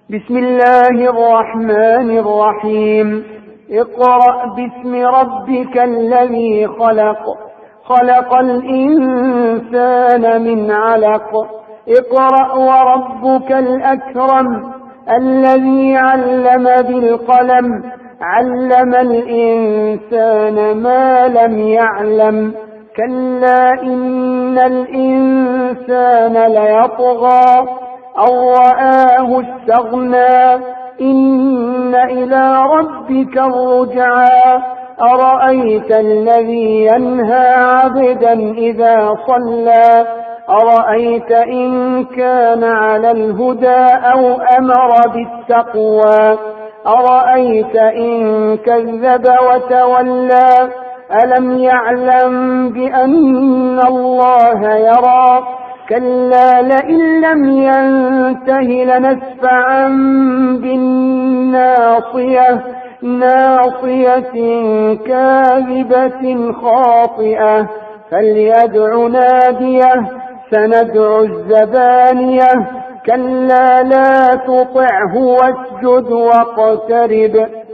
بسم الله الرحمن الرحيم. اقرأ باسم ربك الذي خلق، خلق الإنسان من علق. اقرأ وربك الأكرم الذي علم بالقلم، علم الإنسان ما لم يعلم. كلا إن الإنسان ليطغى أن رآه استغنى، إن إلى ربك الرجعى. أرأيت الذي ينهى عبدا إذا صلى، أرأيت إن كان على الهدى أو أمر بالتقوى، أرأيت إن كذب وتولى. ألم يعلم بأن الله يرى؟ كلا لئن لم ينته لنسفعا بالناصية، ناصية كاذبة خاطئة. فليدع ناديه، سندع الزبانية. كلا لا تطعه واسجد واقترب.